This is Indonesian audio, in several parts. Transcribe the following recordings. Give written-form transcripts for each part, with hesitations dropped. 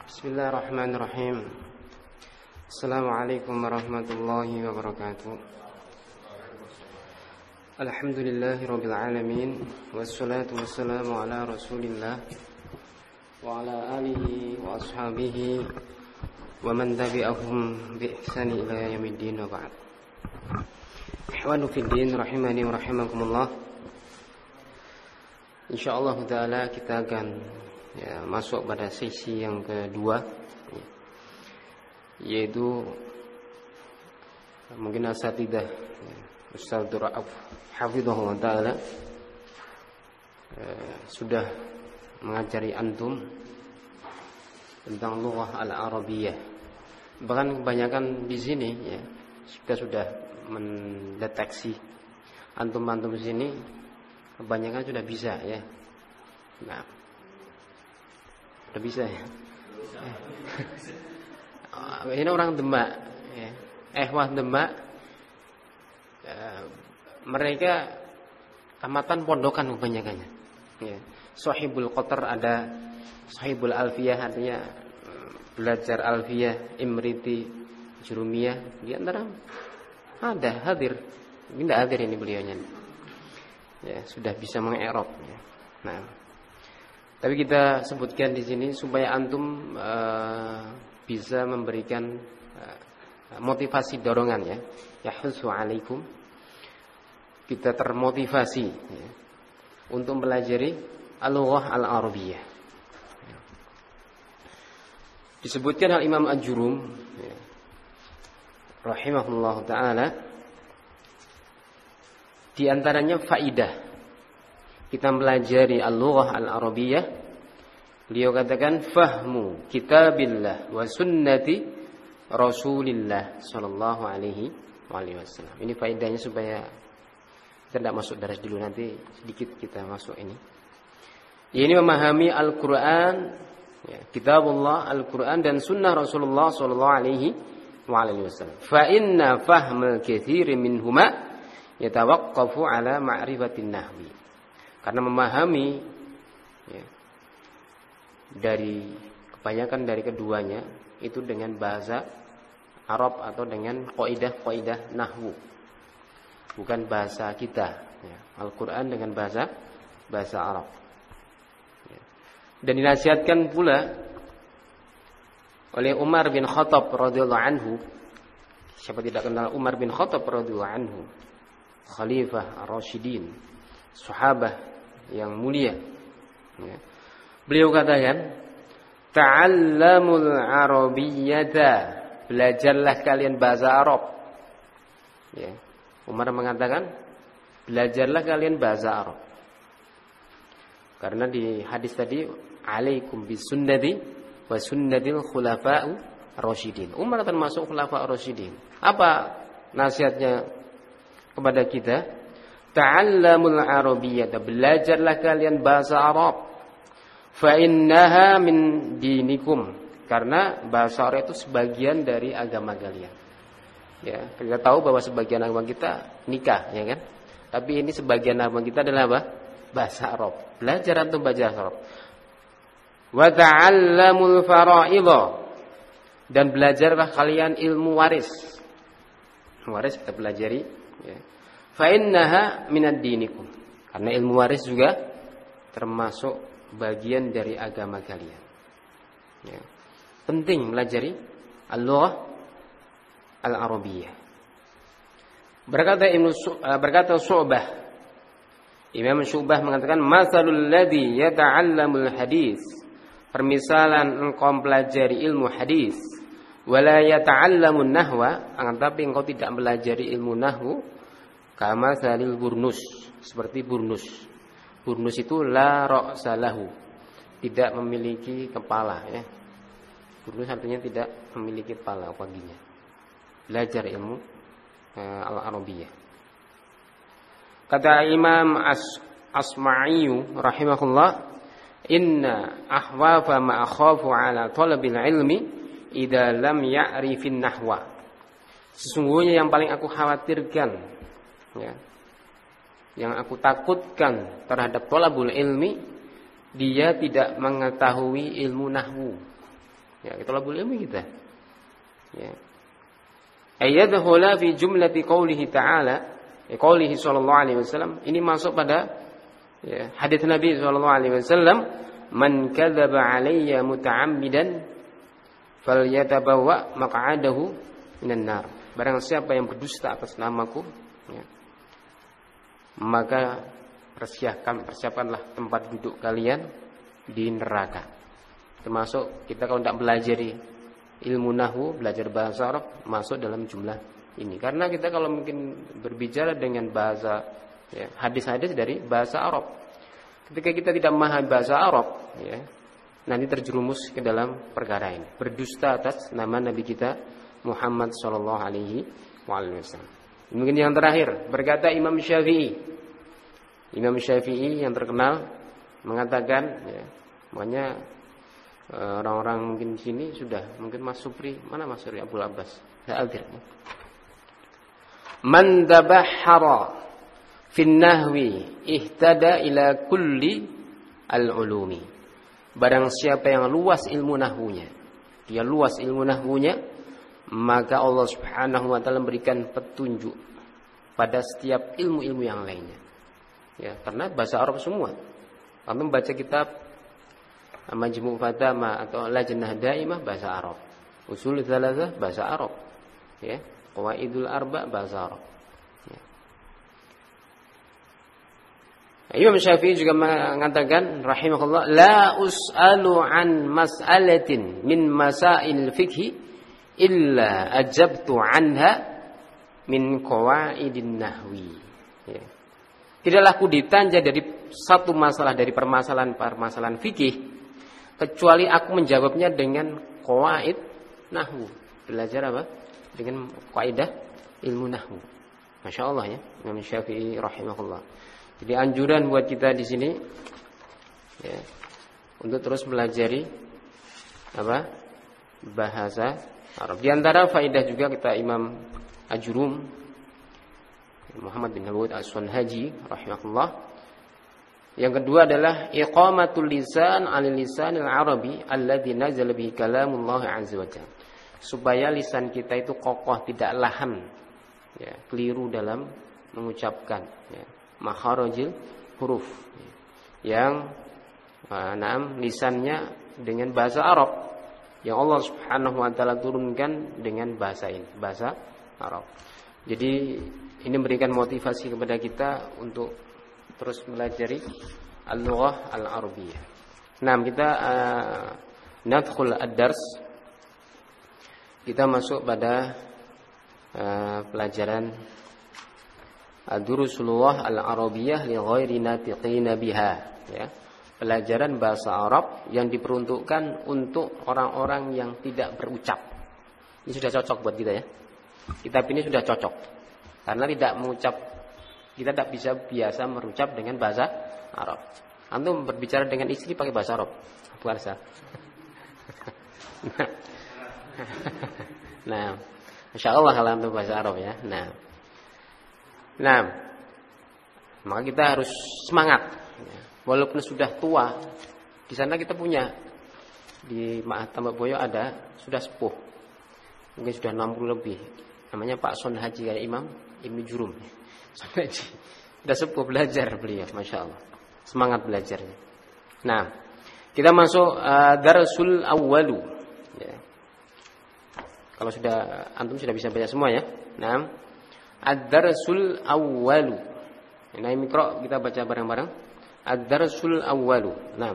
Bismillahirrahmanirrahim. Assalamualaikum warahmatullahi wabarakatuh. Alhamdulillahirabbil alamin wassalatu wassalamu ala Rasulillah wa ala alihi wa ashabihi wa man tabi'ahum bi ihsani ila yaumiddin wa ba'd. Ikhwanu fid din rahimani wa rahimakumullah. Insyaallah taala kita akan masuk pada sesi yang kedua, yaitu mungkin asatidah Ustaz Dura'af hafizahullah ta'ala sudah mengajari antum tentang lughah al-arabiyyah. Bahkan kebanyakan di sini ya, kita sudah mendeteksi antum-antum di sini kebanyakan sudah bisa ya. Nah, udah bisa ya. Ini orang Demak ya. Ehwah Demak mereka tamatan pondokan kebanyakannya ya. Sahibul Qatar ada, Sahibul Alfiyah artinya belajar Alfiyah, Imriti, Jurumiyah. Di antara ada hadir. Tidak hadir ini beliaunya. Ya, sudah bisa mengi'rab ya. Nah, tapi kita sebutkan di sini supaya antum bisa memberikan motivasi dorongan ya. Yahussu alaikum. Kita termotivasi ya, untuk mempelajari al-lughah al-arabiyyah. Disebutkan Al-Imam Al-Jurum ya, rahimahullahu taala, di antaranya faidah kita mempelajari al-lughah al-arabiyyah. Beliau katakan fahmu kitabillah wa sunnati Rasulillah sallallahu alaihi wasallam. Ini faedahnya supaya kita tidak masuk daras dulu, nanti sedikit kita masuk ini. Ini memahami Al-Qur'an ya, kitabullah Al-Qur'an dan sunnah Rasulullah sallallahu alaihi wasallam. Fa inna fahmal katsiri minhuma yatawaqqafu ala ma'rifatin nahwi. Karena memahami ya, dari kebanyakan dari keduanya itu dengan bahasa Arab atau dengan kaidah-kaidah nahwu, bukan bahasa kita ya. Al-Quran dengan bahasa Arab ya. Dan dinasihatkan pula oleh Umar bin Khattab radhiyallahu anhu. Siapa tidak kenal Umar bin Khattab radhiyallahu anhu, Khalifah Ar-Rasyidin, sahabat yang mulia ya. Beliau katakan, ta'allamul arabiyyata, belajarlah kalian bahasa Arab ya. Umar mengatakan, belajarlah kalian bahasa Arab. Karena di hadis tadi, alaikum bisunnati wa sunnatil khulafa'u rasyidin. Umar termasuk khulafa'ur rasyidin. Apa nasihatnya kepada kita? Ta'allamul arabiyyata, belajarlah kalian bahasa Arab. Fa innaha min dinikum, karena bahasa Arab itu sebagian dari agama kalian. Ya, kita tahu bahwa sebagian agama kita nikah, ya kan? Tapi ini sebagian agama kita adalah apa? Bahasa Arab. Belajar antum bahasa Arab. Wa ta'allamul fara'idha, dan belajarlah kalian ilmu waris. Waris kita pelajari, ya. Fa innaha minad dinikum, karena ilmu waris juga termasuk bagian dari agama kalian ya. Penting melajari al-lughah al-arabiyyah. Berkata Syu'bah, Imam Syu'bah mengatakan, masalul ladzi yata'allamul hadis, permisalan engkau mempelajari ilmu hadis, wala yata'allamun nahwa, tapi engkau tidak mempelajari ilmu nahwu, kama salil burnus, seperti burnus. Burnus itu la ra'sa lahu, tidak memiliki kepala ya. Burnus artinya tidak memiliki kepala paginya. Belajar ilmu al-arabiyyah. Kata Imam Asma'i rahimahullah, inna ahwafa ma akhafu ala talabil ilmi idza lam ya'rifin nahwa. Sesungguhnya yang paling aku khawatirkan ya, yang aku takutkan terhadap thalabul ilmi, dia tidak mengetahui ilmu nahwu. Ya, thalabul ilmi kita. Ya. Ayyadkhula fi jumlati qoulihi ta'ala, qoulihi sallallahu alaihi wasallam, ini masuk pada ya, hadis Nabi sallallahu alaihi wasallam, man kadzaba alayya muta'ammidan falyatabawwa maq'adahu minan nar. Barang siapa yang berdusta atas namaku, ya, maka persiapkanlah tempat duduk kalian di neraka. Termasuk kita kalau tidak belajar ilmu nahwu, belajar bahasa Arab, masuk dalam jumlah ini. Karena kita kalau mungkin berbicara dengan bahasa ya, hadis-hadis dari bahasa Arab, ketika kita tidak memahami bahasa Arab, ya, nanti terjerumus ke dalam perkara ini, berdusta atas nama Nabi kita Muhammad sallallahu alaihi wasallam. Mungkin yang terakhir, berkata Imam Syafi'i. Imam Syafi'i yang terkenal mengatakan, ya, makanya orang-orang mungkin di sini sudah, mungkin Mas Supri, mana Mas Supri Abdul Abbas? Al-Dir. Man tabahhara fin nahwi ihtada ila kulli al-ulumi. Barang siapa yang luas ilmu nahwunya, dia luas ilmu nahwunya, maka Allah Subhanahu wa taala memberikan petunjuk pada setiap ilmu-ilmu yang lainnya. Ya, karena bahasa Arab semua. Kami membaca kitab Majmu' Fatama atau Lajnah Daimah bahasa Arab, Ushul Tsalatsa bahasa Arab, ya, Qawaidul Arba bahasa Arab. Ya. Imam Syafi'i juga mengatakan rahimahullah, la us'alu an mas'alatin min masail fiqhi illa ajabtu anha min qawaidin nahwi. Ya. Tidaklah aku ditanya dari satu masalah dari permasalahan fikih kecuali aku menjawabnya dengan qawaid nahwu. Belajar apa? Dengan kaidah ilmu nahwu. Masya Allah ya, Imam Syafi'i rahimahullah. Jadi anjuran buat kita di sini ya, untuk terus pelajari apa? Bahasa Arab. Di antara faedah juga kita Imam Ajrum Muhammad bin Al-Wahid As-Sunhaji rahimahullah. Yang kedua adalah iqamatul lisan 'ala lisanil arabi alladzi nazala bihi kalamullah 'azza wa jalla. Supaya lisan kita itu kokoh, tidak lahan, ya, keliru dalam mengucapkan, ya, makharijil huruf, ya, yang lisannya dengan bahasa Arab yang Allah Subhanahu wa taala turunkan dengan bahasa ini, bahasa Arab. Jadi ini memberikan motivasi kepada kita untuk terus melajari al-lughah al-arabiyyah. Nah, kita nadkhul ad-dars. Kita masuk pada pelajaran ad-durusul lughah al-arabiyyah li ghairi natiqina biha, ya. Pelajaran bahasa Arab yang diperuntukkan untuk orang-orang yang tidak berucap. Ini sudah cocok buat kita ya. Kitab ini sudah cocok. Karena tidak mengucap, kita tidak bisa biasa merucap dengan bahasa Arab. Antum berbicara dengan istri pakai bahasa Arab, puasa. Nah, Masya Allah kalau antum bahasa Arab ya. Nah, maka kita harus semangat. Walaupun sudah tua, di sana kita punya di Ma'had Tambak Boyo ada sudah sepuh, mungkin sudah 60 lebih. Namanya Pak Son Haji kayak Imam Ibnu Jurum. Sudah sepuh belajar beliau, Masya Allah. Semangat belajarnya. Nah, kita masuk darsul awwalu, ya. Kalau sudah antum sudah bisa baca semua ya. Nah, ad-darsul awwalu. Nah, mikro kita baca bareng-bareng. Ad-darsul awwalu. Nah.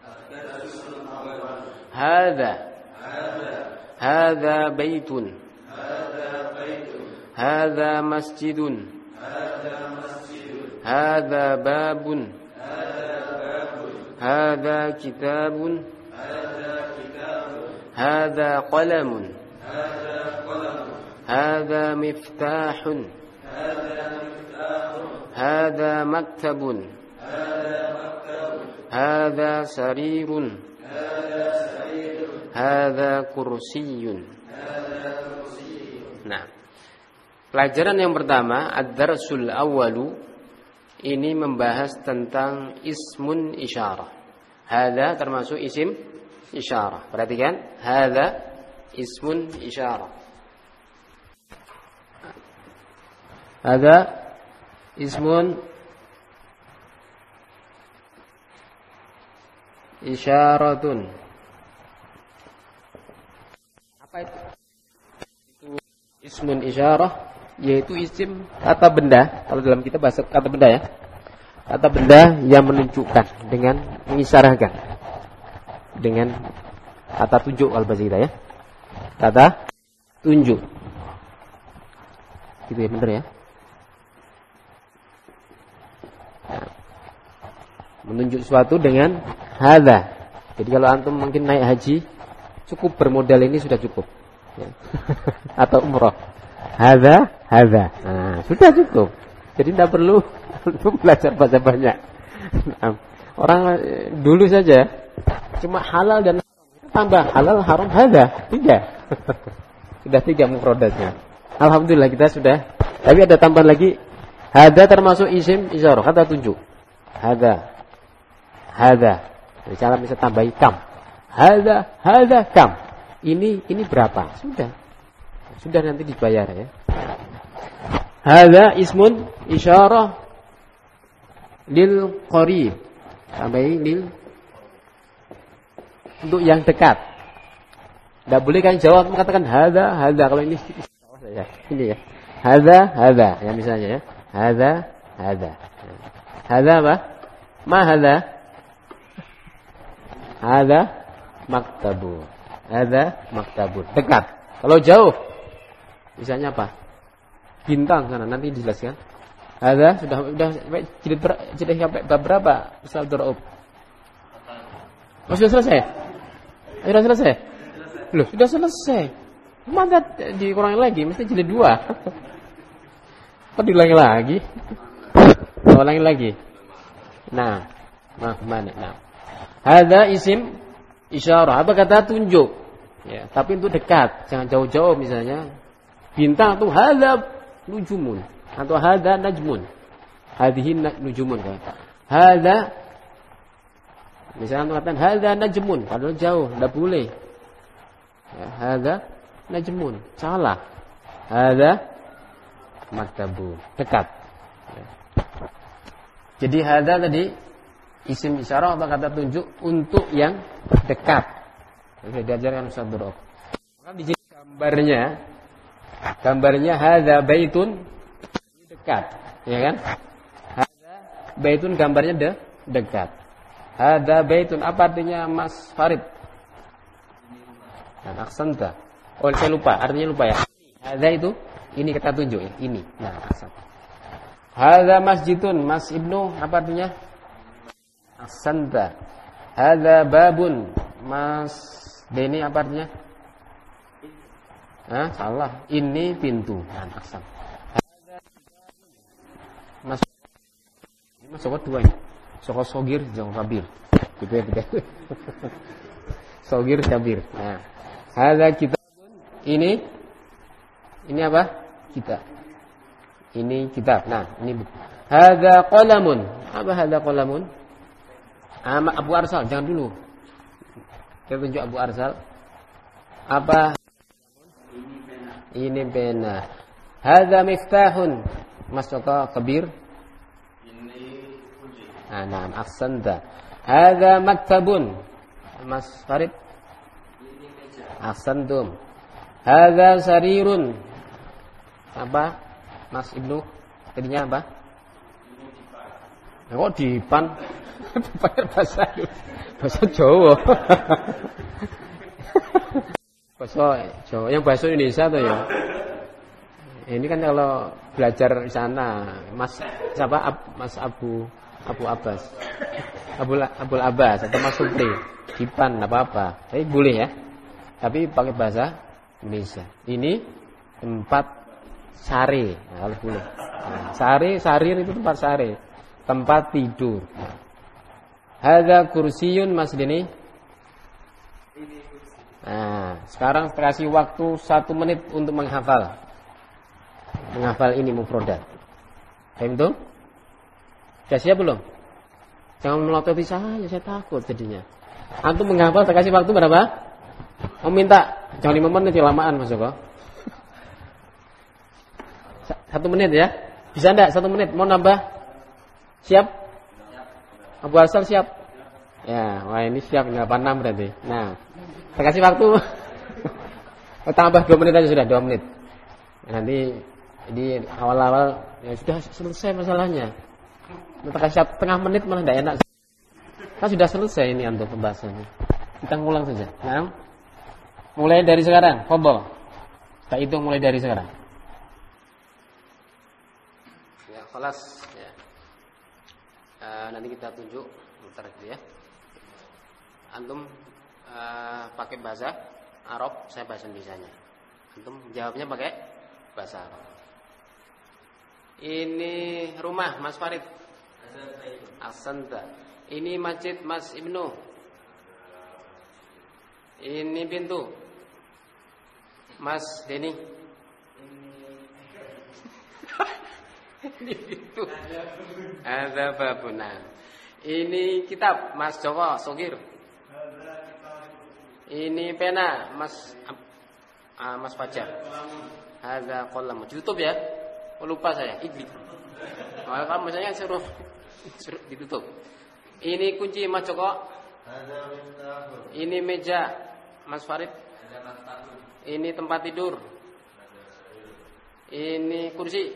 Hadza baitun. Hadza masjidun. Hadza babun. Hadza kitabun. Hadza qalamun. Hadza miftahun. Hadza maktabun. Hadza sarirun. Hadza kursiyun. Nah, pelajaran yang pertama, ad-darsul awwalu, ini membahas tentang ismun isyarah. Hadza termasuk isim isyarah. Perhatikan, hadza ismun isyarah. Hadza ismun isyaratun. Apa itu? Itu ismun isyarah, yaitu isim kata benda. Kalau dalam kita bahasa kata benda ya. Kata benda yang menunjukkan dengan mengisyaratkan dengan kata tunjuk kalau bahasa kita ya. Kata tunjuk. Gitu ya, benar ya. Nah, menunjuk sesuatu dengan hadza. Jadi kalau antum mungkin naik haji, cukup bermodal ini sudah cukup. Ya. Atau umroh. Hadza. Nah, sudah cukup. Jadi tidak perlu belajar bahasa banyak. Orang dulu saja cuma halal dan tambah halal haram hadza 3. Sudah 3 mufradatnya. Alhamdulillah kita sudah. Tapi ada tambahan lagi. Hadza termasuk isim isyarah, kata tunjuk. Hadza. Cara bisa tambahi kam. Hadza kam. Ini berapa? Sudah nanti dibayar ya. Hadza ismun isyarah lil qarib. Sampai lil untuk yang dekat. Enggak boleh kan jawab mengatakan hadza kalau ini saja. Ini ya. Hadza yang misalnya ya. Hadza. Hadza apa? Ma hadza? Hadza maktabun. Hadza maktabun. Dekat. Kalau jauh misalnya apa? Bintang sana nanti dijelaskan. Ada sudah jilid sampai bab berapa? Ustaz Abdurraub. Sudah selesai? Sudah selesai? Loh, sudah selesai. Masa dikurangi lagi? Mesti jilid 2. Kok diulangi lagi? Ulangi lagi. Nah, mana? Nah. Hadza isim isyarah. Apa kata tunjuk? Ya, tapi untuk dekat, jangan jauh-jauh misalnya. Bintang tuh hadza nujumun atau hadza najmun. Hadhihi nujumun kan. Hadza misalnya mengatakan hadza najmun padahal jauh, enggak boleh. Ya, hadza najmun, salah. Hadza maktabun, dekat. Ya. Jadi hadza tadi isim isyarah atau kata tunjuk untuk yang dekat. Sudah diajarkan Ustaz Abdurraub. Maka di sini gambarnya hadza baitun, ini dekat, ya kan? Hadza baitun gambarnya dekat. Hadza baitun apa artinya Mas Farid? Dan aksanta. Oh, saya lupa, artinya lupa ya. Hadza itu ini kata tunjuk ya, ini. Nah, aksan. Hadza masjidun, Mas Ibnu apa artinya? Aksanta. Hadza babun, Mas Deni apa artinya? Salah. Ini pintu. Nah, aksan. Mas sokot 2 ini. Sokot sogir, jangan kabir. Gitu ya. Sogir, kabir. Nah, hadza kitabun. Ini apa? Kitab. Ini kitab. Nah, ini buku. Hadza qalamun. Apa hadza qalamun? Abu Arsal, jangan dulu. Kita tunjuk Abu Arsal. Apa? Ini pena. Hadza miftahun. Mas Joko Kabir. Ini kunci. Nah, ahsanta. Hadza maktabun. Mas Farid. Ini meja. Ahsantum. Hadza sarirun. Apa? Mas Ibnu. Tadinya apa? Ini dipan. Kok dipan? Bahasa Jawa. Bahasa Jawa, yang bahasa Indonesia tuh ya. Ini kan kalau belajar di sana, Mas siapa? Mas Abu Abbas, Abul Abbas atau Mas Supri, Dipan, apa-apa. Tapi boleh ya. Tapi pakai bahasa Indonesia. Ini tempat sare, nah, kalau boleh. Nah, sarir itu tempat sare, tempat tidur. Nah. Hadza kursiyun Mas Deni. Nah, sekarang kasih waktu 1 menit untuk menghafal ini mufradat. Paham tuh? Sudah siap belum? Jangan melototi saya takut jadinya. Antum menghafal tak kasih waktu berapa? Minta jangan 5 menit lamaan Mas Joko. 1 menit ya. Bisa enggak 1 menit? Mau nambah? Siap? Abu Asal siap? Ya, wah ini siap 86 berarti. Nah, tak kasih waktu. Tambah 2 menit aja sudah 2 menit. Nanti di awal-awal ya sudah selesai masalahnya. Tak kasih setengah menit malah enggak enak. Kan sudah selesai ini antum pembahasannya. Kita ngulang saja. Nah, mulai dari sekarang, fadhol. Kita hitung mulai dari sekarang. Ya, kelas ya. Nanti kita tunjuk bentar gitu ya. Antum pakai bahasa Arab, saya bahasa Indonesianya. Antum jawabnya pakai bahasa Arab. Ini rumah Mas Farid. Ahsanta. Ini masjid Mas Ibnu. Ini pintu Mas Deni. Ini pintu. Ada babuna. Ini kitab Mas Joko Sogir. Ini pena Mas Fajar. Ada kolam. Ditutup ya. Lupa saya. Ibli. Kalau misalnya suruh ditutup. Ini kunci Mas Joko. Ini meja Mas Farid. Ini tempat tidur. Ini kursi.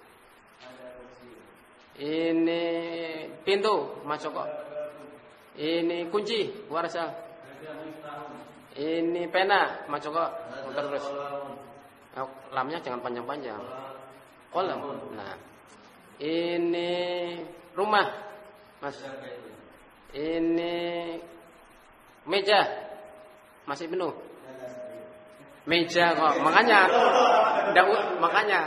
Ini pintu Mas Joko. Ini kunci Warsal. Ini pena Mas Joko. Terus. Lamnya jangan panjang-panjang. Kolam. Nah. Ini rumah Mas. Ini meja Mas Ibnu. Meja kok, makanya makanya.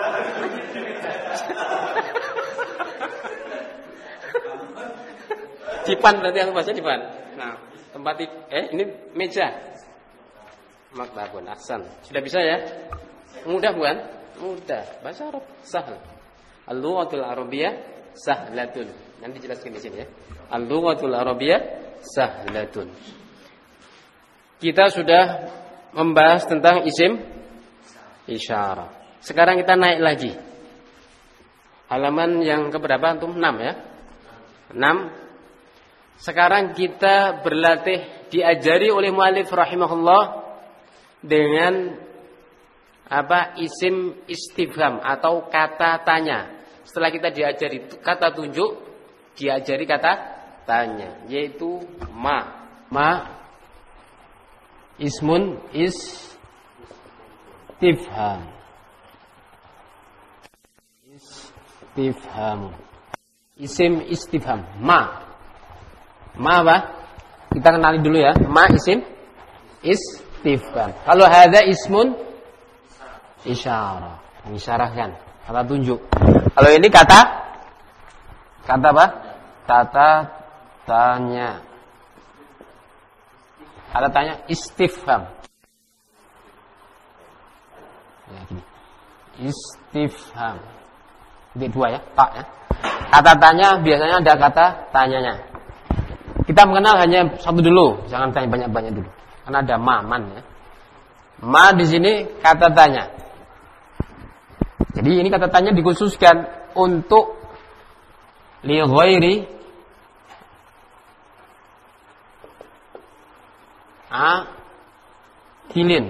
Dipan berarti yang bahasa dipan. Nah, tempat ini meja. Maktabun ahsan. Sudah bisa ya? Mudah bukan? Mudah. Bahasa Arab sahal. Al-lughatul arabiyyah sahlatun. Nanti jelaskan di sini ya. Al-lughatul arabiyyah sahlatun. Kita sudah membahas tentang isim isyarah. Sekarang kita naik lagi. Halaman yang keberapa antum? 6 ya. 6. Sekarang kita berlatih, diajari oleh muallif rahimahullah dengan isim istifham atau kata tanya. Setelah kita diajari kata tunjuk, diajari kata tanya, yaitu ma. Ismun istifham. Istifham. Isim istifham. Ma apa? Kita kenali dulu ya. Ma isim istifham. Kalau hadza ismun isyarah. Mengisyarahkan, kata tunjuk. Kalau ini kata apa? Kata tanya. Kata tanya istifham. Ya, gini. Istifham. Ini 2 ya, Pak ya. Kata tanya biasanya ada kata tanyanya. Kita mengenal hanya satu dulu, jangan tanya banyak-banyak dulu. Karena ada man ya. Ma di sini kata tanya. Jadi ini kata tanya dikhususkan untuk li ghairi akilin.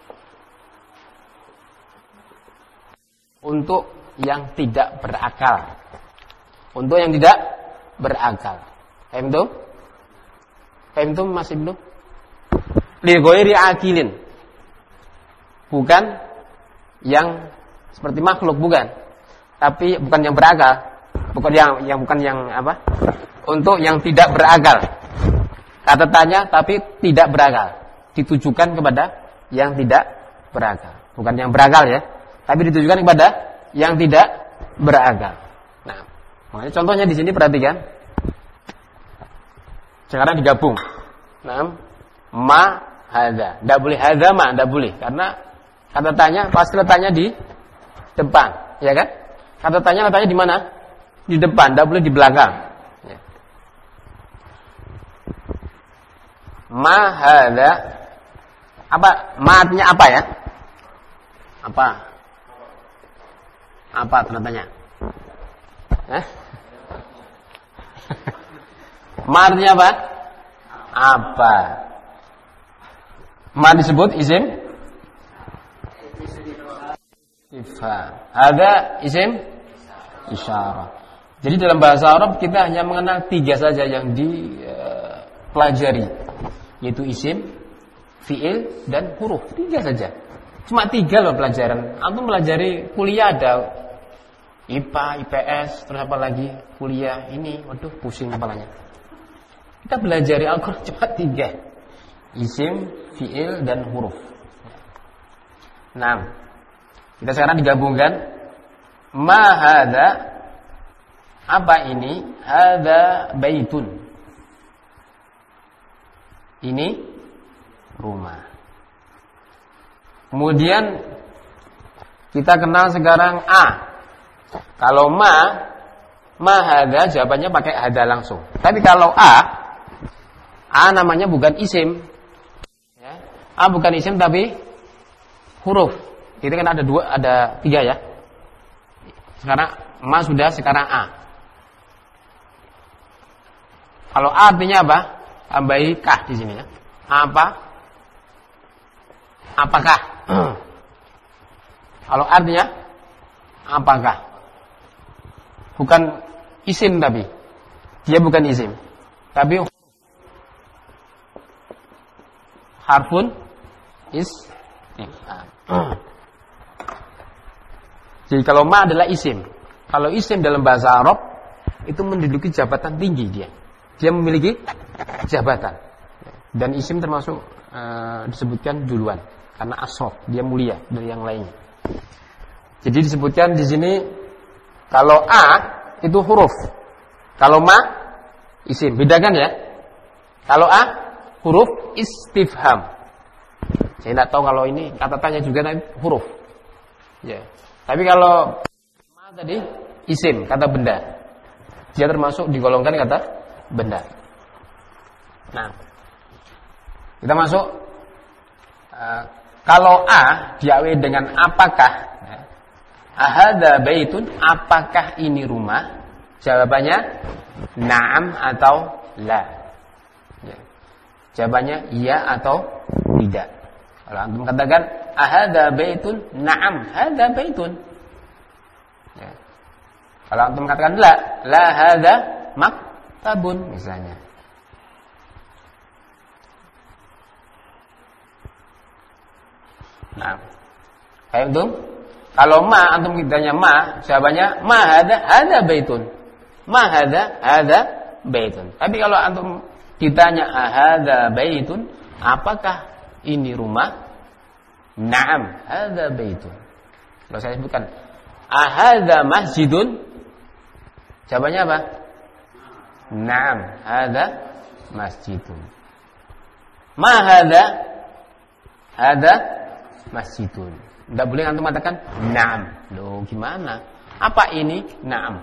Untuk yang tidak berakal. Untuk yang tidak berakal. Paham tuh? Paham tuh Mas Ibnu? Li ghairi akilin. Bukan yang seperti makhluk, bukan. Tapi bukan yang berakal. Bukan yang apa? Untuk yang tidak berakal. Kata tanya tapi tidak berakal. Ditujukan kepada yang tidak berakal. Bukan yang berakal ya, tapi ditujukan kepada yang tidak berakal. Nah, makanya contohnya di sini perhatikan. Sekarang digabung. Nah, ma hadza. Enggak boleh hadza ma, enggak boleh karena kata tanya pasti letaknya di depan, ya kan? Kata tanya letaknya di mana? Di depan, enggak boleh di belakang. Ya. Ma hadza. Apa? Ma artinya apa ya? Apa? Apa tanda-tanya? Ma artinya apa? Apa? Ma disebut isim istifham. Ada isim isyarah. Jadi dalam bahasa Arab kita hanya mengenal 3 saja yang dipelajari, yaitu isim, fiil, dan huruf. 3 saja. Cuma 3 loh pelajaran. Antum pelajari kuliah ada IPA, IPS, terus apa lagi? Kuliah ini, waduh pusing kepalanya. Kita pelajari Al-Quran cuma 3. Isim, fiil, dan huruf. Nah, kita sekarang digabungkan. Ma hadza, apa ini? Hadza baitun. Ini rumah. Kemudian kita kenal sekarang A. Kalau ma hadza jawabannya pakai hadza langsung. Tapi kalau A namanya bukan isim. Ya. A bukan isim tapi huruf. Itu kan ada 3 ya. Sekarang ma sudah, sekarang A. Kalau A artinya apa? Tambahi kah di sini ya. Apa? Apakah? Kalau artinya apakah? Bukan isim tapi. Dia bukan isim. Tapi harfun Jadi kalau ma adalah isim. Kalau isim dalam bahasa Arab itu menduduki jabatan tinggi dia. Dia memiliki jabatan. Dan isim termasuk disebutkan duluan karena asrof, dia mulia dari yang lainnya. Jadi disebutkan di sini kalau A itu huruf. Kalau ma isim. Bedakan ya. Kalau A huruf istifham. Saya tidak tahu kalau ini kata tanya juga huruf. Ya. Tapi kalau ma tadi isim, kata benda. Dia termasuk digolongkan kata benda. Nah, kita masuk. Kalau A diawali dengan apakah? Ahadza baitun, apakah ini rumah? Jawabannya na'am atau la. Ya. Jawabannya iya atau tidak. Kalau antum katakan ahadza baitun, na'am, hadza baitun. Ya. Kalau antum katakan la hadza maktabun misalnya. Nah, kayak itu. Kalau ma antum kitanya ma, jawabannya ma hadza baitun. Ma hadza baitun. Tapi kalau antum ditanya hadza baitun, apakah ini rumah? Na'am, hadza baitun. Kalau saya sebutkan ahadza masjidun, jawabannya apa? Na'am, hadza masjidun. Ma hadza masjidun. Tidak boleh antum mengatakan na'am. Loh, gimana? Apa ini? Na'am.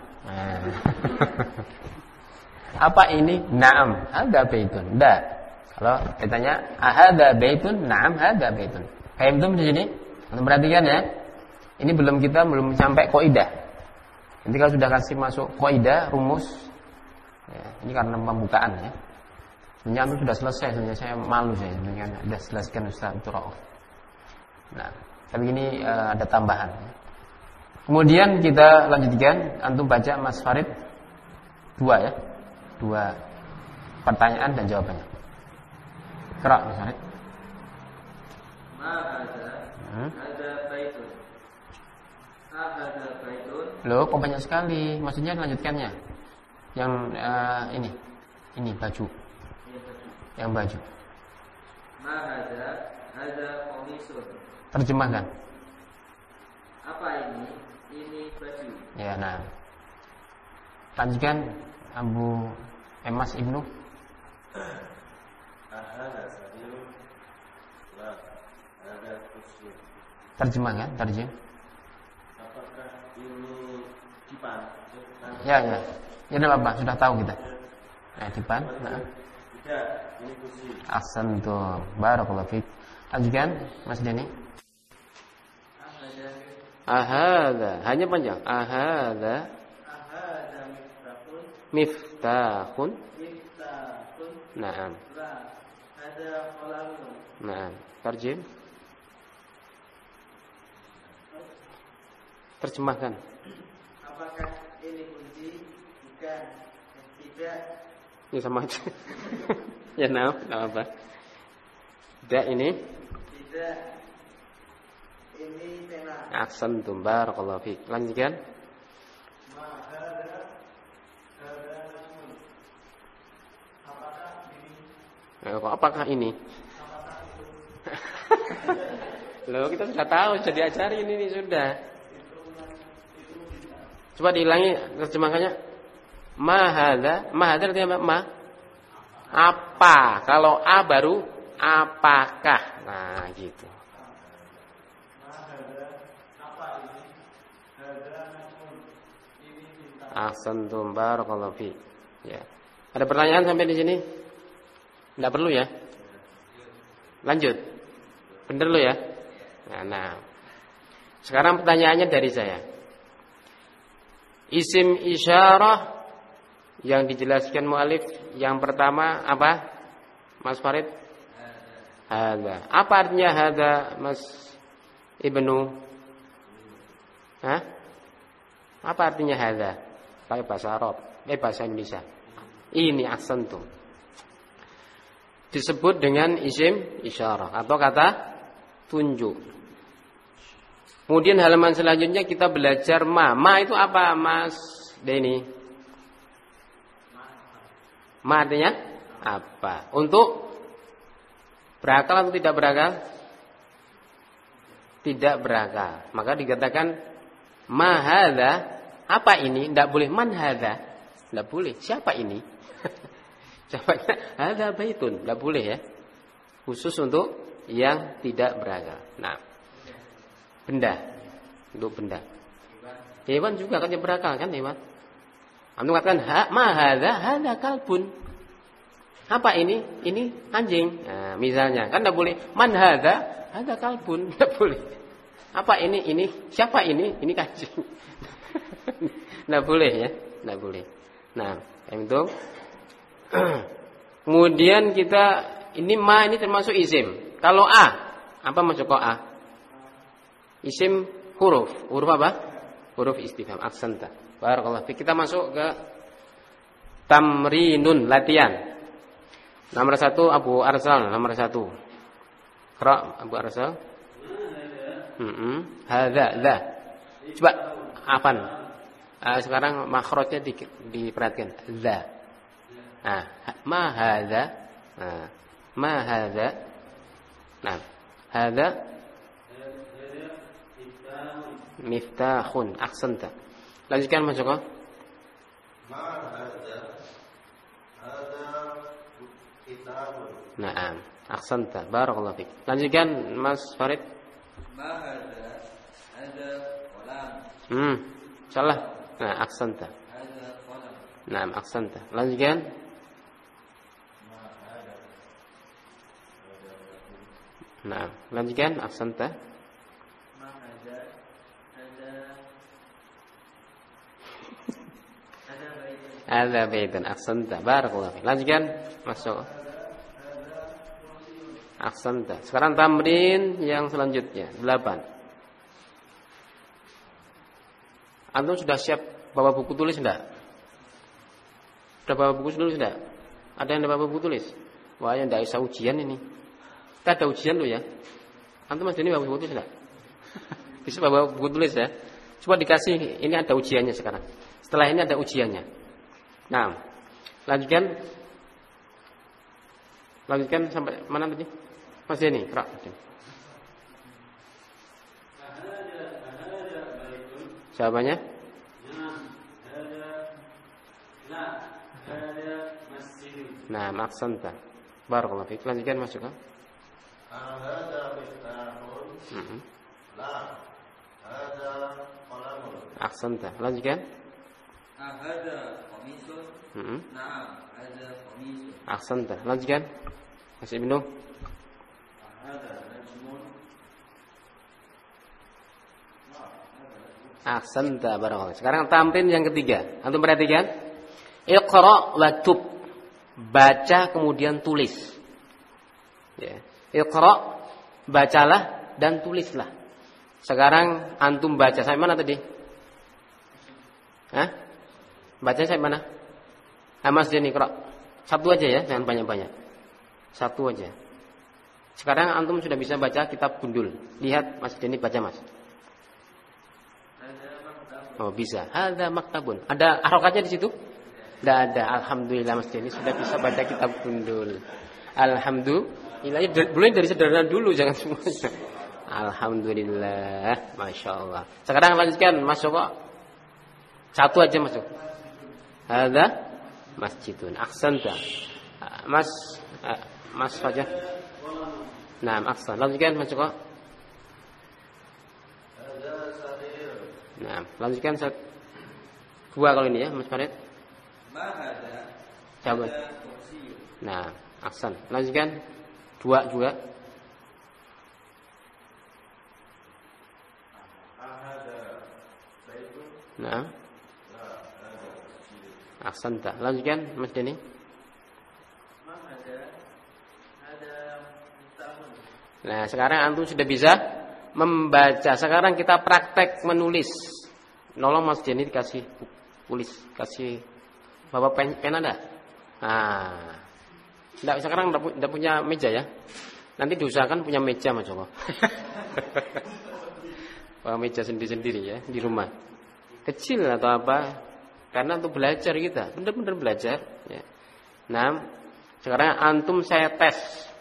Apa ini? Na'am. Hadza baitun. Tidak. Kalau ditanya ahadza baitun? Na'am, hadza baitun. Kayak itu di sini. Antum perhatikan ya. Ini belum sampai kaidah. Nanti kalau sudah kasih masuk kaidah, rumus. Ya, ini karena pembukaan ya. Sebenarnya antum sudah selesai. Sebenarnya saya malu saya. Sebenarnya sudah selesaikan Ustaz Turauf. Nah, tapi ini ada tambahan. Kemudian kita lanjutkan. Antum baca Mas Farid 2 ya. 2 pertanyaan dan jawabannya. Qira Mas Farid. Ma hadza baitun. Hadza baitun. Loh, kok banyak sekali. Maksudnya lanjutkannya. Yang ini baju. Yang baju. Ma hadza qamisun. Terjemahkan. Apa ini? Ini baju. Ya, nah. Lanjutkan Abu Emas Ibnu. Ahada sadirun. La ada kursi. Terjemahkan, terjem. Apakah ini dipan? Ya. Ya, enggak apa-apa, sudah tahu kita. Dipan. Nah. Ya, ini kursi. Ahsantum. Barakallahu fiik. Lanjutkan Mas Dani. Ahadza, hanya panjang. Ahadza miftahun. Naam. Naam. Tarjim. Terjemahkan. Apakah ini kunci? Bukan. Tidak. Ini sama aja. Ya, enggak apa. Tidak ini. Tidak. Ini pena. Ahsantum. Barakallahu fiik. Lanjutkan. Apakah ini? Loh, kita sudah tahu, sudah diajari ini sudah. Coba diulangi terjemahannya. Ma hadza artinya apa? Ma. Apa? Kalau a baru apakah. Nah, gitu. Ahsantum barakallahu fi. Ya. Ada pertanyaan sampai di sini? Enggak perlu ya? Lanjut. Bener lo ya? Nah. Sekarang pertanyaannya dari saya. Isim isyarah yang dijelaskan mu'alif yang pertama apa? Mas Farid? Hadza. Apa artinya hadza, Mas Ibnu? Hah? Apa artinya hadza? Pakai bahasa Arab, bahasa Indonesia. Ini ahsantum. Disebut dengan isim isyarah atau kata tunjuk. Kemudian halaman selanjutnya kita belajar ma. Ma itu apa, Mas Denny? Ma artinya apa? Untuk berakal atau tidak berakal? Tidak berakal. Maka dikatakan ma hadza, apa ini? Tidak boleh man hadza. Tidak boleh. Siapa ini? Siapanya? Hadza baitun. Tidak boleh ya. Khusus untuk yang tidak berakal. Nah, benda. Untuk benda. Hewan juga kan yang berakal kan hewan. Antum katakan ma hadza kalbun. Apa ini? Ini anjing. Nah, misalnya kan tidak boleh man hadza kalbun. Tidak boleh. Apa ini? Ini siapa ini? Ini anjing. Tidak boleh ya. Tidak boleh. Nah, itu. Kemudian kita ini ma ini termasuk isim. Kalau a, apa masuk kok a? Isim huruf. Huruf apa? Huruf istifham. Aksanta. Barakallahu fiik. Kita masuk ke tamrinun, latihan. Nomor 1 Abu Arsal, nomor 1. Qra Abu Arsal. Hadza, dza. Coba apaan? Sekarang makhrajnya diperhatikan. Dza. Nah, ma hadza. Nah, ma hadza. Nah, hadza miftahun. Ahsanta. Lanjutkan Mas Joko. Ma hadza. Hadza kitabun. Naam. Ahsanta. Barakallahu fiik. Lanjutkan Mas Farid. Ma hadza. Hadza qalam. Salah. Nah, ahsanta. Hadza qalam. Naam, ahsanta. Lanjutkan. Naam. Lanjutkan ahsanta. Ma hadza. Hadza baitun. Ahsanta. Barakallahu fiik. Lanjutkan masuk. Ahsanta. Sekarang tamrin yang selanjutnya 8. Antum sudah siap bawa buku tulis enggak? Sudah bawa buku tulis enggak? Ada yang bawa buku tulis? Wah, yang enggak usah ujian ini. Kita ada ujian loh ya. Antum Mas Deni bawa buku tulis enggak? Bisa bawa buku tulis ya. Coba dikasih, ini ada ujiannya sekarang. Setelah ini ada ujiannya. Nah, lanjutkan sampai mana tadi? Mas Deni, Krak. Jawabannya? Nah, maksanta. Barakallahu fiik. Lanjutkan masuk kan? Hadza miftahun. La. Hadza qalamun. Ahsanta. Lanjutkan. Hadza qamisun. Na'am. هذا قميص Ahsanta. Lanjutkan. Mas Ibnu. هذا نجم Ahsanta barakallahu. Sekarang tamrin yang ketiga. Antum perhatikan. Iqra waktub. Baca kemudian tulis. Ya. Iqra, bacalah dan tulislah. Sekarang antum baca sampai mana tadi? Hah? Baca sampai mana? Mas Denny Iqra. Satu aja ya, jangan banyak-banyak. Satu aja. Sekarang antum sudah bisa baca kitab Gundul. Lihat Mas Denny baca Mas. Oh bisa. Hadza maktabun. Ada harokatnya di situ? Tidak ada. Alhamdulillah Mas Denny sudah bisa baca kitab Gundul. Alhamdulillah. Boleh dari sederhana dulu, jangan semuanya. Alhamdulillah. Masya Allah. Sekarang lanjutkan Mas Joko. Satu aja masuk. Hadza masjidun. Ahsanta. Mas saja. Nah, ahsan. Lanjutkan Mas Joko. Nah, lanjutkan dua kalau ini ya, Mas Farid. Mahada. Jawab. Nah, ahsan. Lanjutkan dua juga. Nah, ahsanta. Lanjutkan Mas Denny. Nah, sekarang antum sudah bisa membaca. Sekarang kita praktek menulis. Nolong Mas Denny dikasih tulis, kasih bawa pena ada. Nah, sekarang tidak punya meja ya. Nanti diusahakan punya meja Mas Joko. Bawa meja sendiri-sendiri ya di rumah. Kecil atau apa? Karena untuk belajar kita, benar-benar belajar. Ya. Nah, sekarang antum saya tes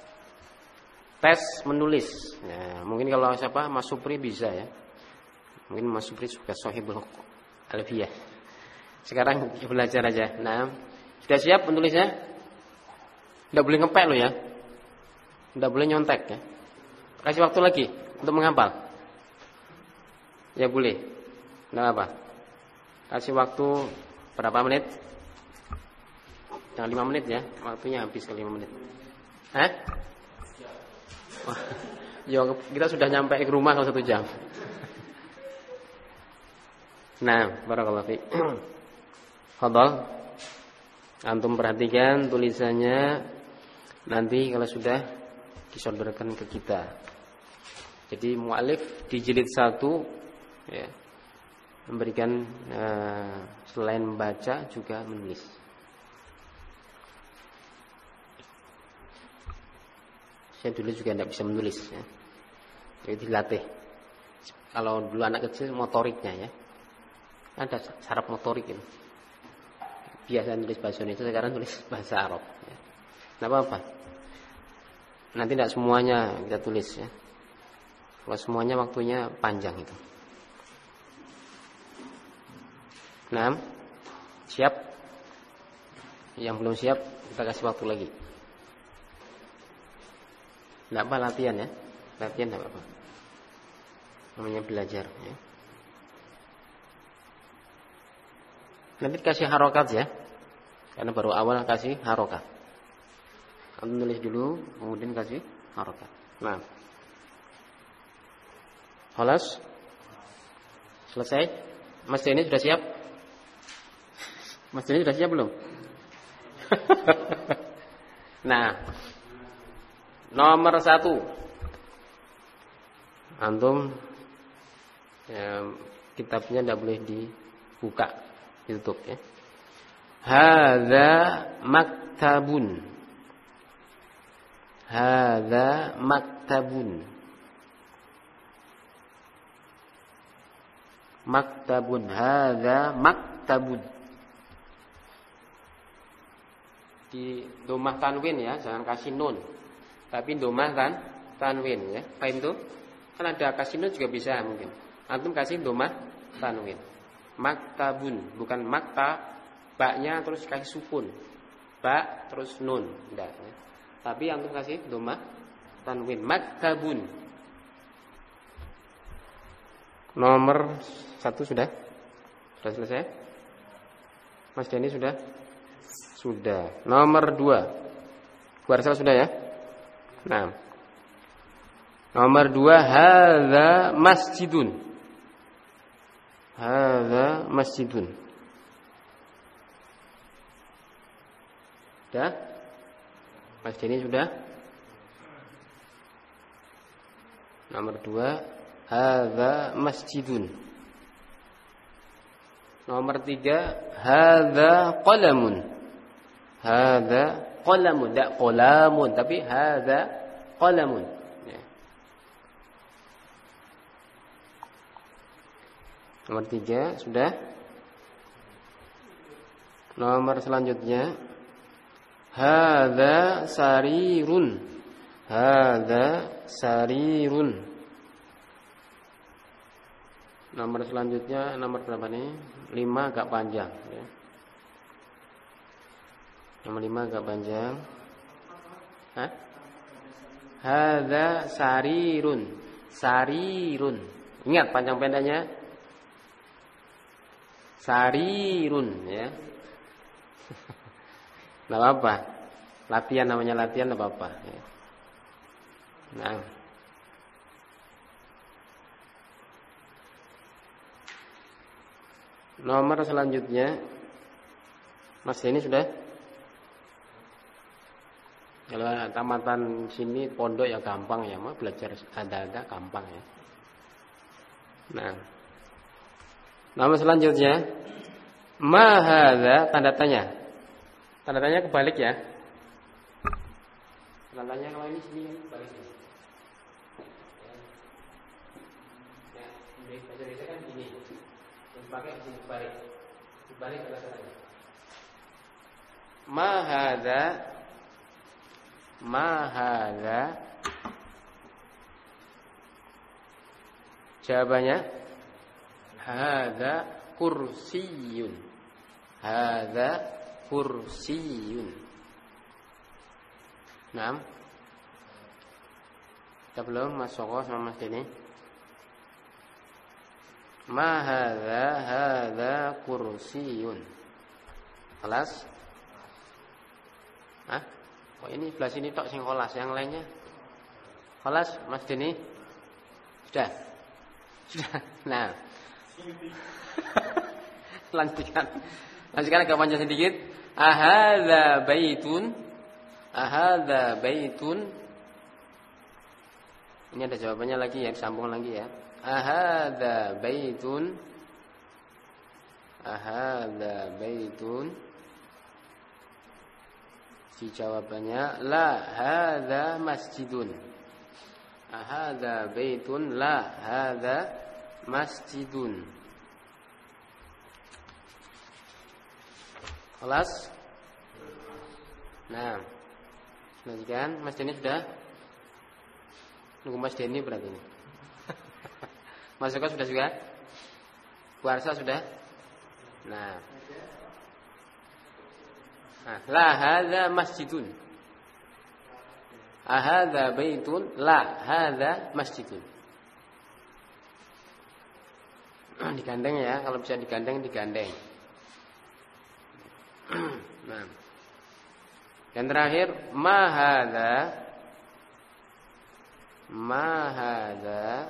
menulis. Nah, mungkin kalau siapa Mas Supri bisa ya. Mungkin Mas Supri suka Sohibul Alfiyah. Sekarang belajar aja. Nah, sudah siap menulisnya? Tidak boleh ngepek lo ya. Tidak boleh nyontek ya. Kasih waktu lagi untuk menghafal. Ya boleh. Tidak apa. Kasih waktu berapa menit? Jangan 5 menit ya. Waktunya habis ke 5 menit. Hah? Ya, kita sudah nyampe ke rumah kalau 1 jam. Nah, barakallahu fiik. Fadhal. Antum perhatikan tulisannya nanti kalau sudah disodorkan ke kita. Jadi mu'alif di jilid 1 ya, memberikan selain membaca juga menulis. Saya dulu juga tidak bisa menulis ya. Jadi dilatih. Kalau dulu anak kecil motoriknya ya. Ada saraf motorik itu. Biasa nulis bahasa Indonesia, sekarang tulis bahasa Arab ya. Tidak apa-apa. Nanti tidak semuanya kita tulis ya. Kalau semuanya waktunya panjang itu. Nah, siap? Yang belum siap kita kasih waktu lagi. Tidak apa latihan ya. Latihan tidak apa-apa. Namanya belajar ya. Nanti kasih harokat ya. Karena baru awal kasih harokat. Kamu nulis dulu, kemudian kasih harokat. Nah. Halas? Selesai? Mas Denny sudah siap? Mas Denny sudah siap belum? Nah. Nomor 1. Antum ya, kitabnya tidak boleh dibuka, ditutup ya. Hadza maktabun. Hadza maktabun. Maktabun. Hadza maktabun. Di domah tanwin ya, jangan kasih nun. Tapi domah tanwin ya. Paham tuh? Kan ada kasih nun juga bisa mungkin. Antum kasih domah tanwin. Maktabun, bukan maktab. Baknya terus kasih sukun. Ba terus nun, enggak ya. Tapi antum kasih domah tanwin. Maktabun. Nomor 1 sudah? Sudah selesai? Mas Denny sudah? Sudah. Nomor 2. Kuarsa sudah ya? Nah. Nomor 2, hadza masjidun. Hadza masjidun. Sudah? Mas Denny sudah? Nomor 2, hadza masjidun. Nomor 3, hadza qalamun. Hadza qalamun, tidak qalamun, tapi hadza qalamun. Ya. Nomor 3 sudah. Nomor selanjutnya, hadza sarirun. Hadza sarirun. Nomor selanjutnya, nomor berapa nih? 5 agak panjang ya. Nomor 5 agak panjang. Hah? Hadza sarirun. Sarirun. Ingat panjang pendeknya. Sarirun ya. Enggak apa-apa. Latihan namanya latihan, enggak apa-apa ya. Nah. Nomor selanjutnya, Mas ini sudah. Kalau tamatan sini pondok ya gampang ya, mah belajar ada gampang ya. Nah, nomor selanjutnya, ma hadza, tanda tanya. Tanda tanya kebalik ya. Tanda tanya kalau ini sini kebalik. Ya, bahasa Indonesia kan gini. Pakai sini kebalik. Kebalik tanda tanya. Ma hadza, ma hadza. Jawabannya hadza kursiyun. Hadza kursiyun. Naam. Kita belum Mas Soko sama Mas Deni. Ma hadza kursiyun. Kelas? Hah? Oh ini sebelah sini tok sing kelas, yang lainnya kelas Mas Deni? Sudah. Sudah. Nah. Lanjutkan agak panjang sedikit. Ahadza baitun. Ahadza baitun. Ini ada jawabannya lagi ya, disambung lagi ya. Ahadza baitun. Ahadza baitun. Si jawabannya la hadza masjidun. Ahadza baitun la hadza masjidun. Kelas? Nah, lanjutkan. Mas Denny sudah? Nunggu Mas Denny berarti ini. Mas Joko sudah juga? Puasa sudah? Nah, la hadza masjidun. Ahadza baitun la hadza masjidun. Digandeng ya, kalau bisa digandeng. Nah. Dan terakhir ma hadza.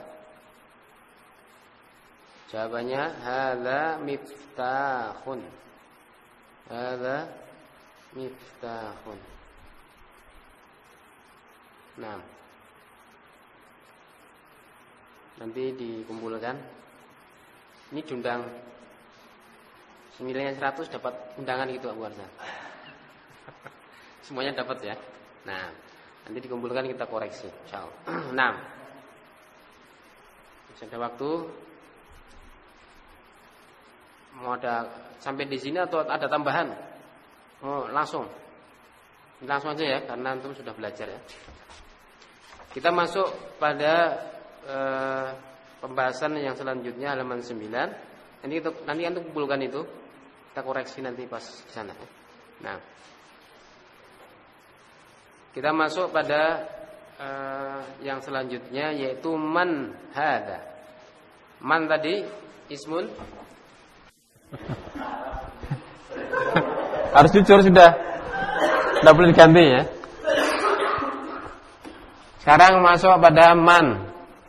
Jawabannya hadza miftahun. Hadza miftahun. Nah. Nanti dikumpulkan. Ini diundang nilainya 100 dapat undangan gitu Abu Arsa. Semuanya dapat ya. Nah, nanti dikumpulkan kita koreksi insyaallah. Nah. Masih ada waktu. Mau ada sampai di sini atau ada tambahan? Oh, langsung aja ya, karena antum sudah belajar ya. Kita masuk pada pembahasan yang selanjutnya halaman 9. Nanti antum kumpulkan itu, kita koreksi nanti pas di sana. Nah, kita masuk pada yang selanjutnya yaitu man hadza. Man tadi ismun Harus jujur sudah. Tidak boleh diganti ya. Sekarang masuk pada man.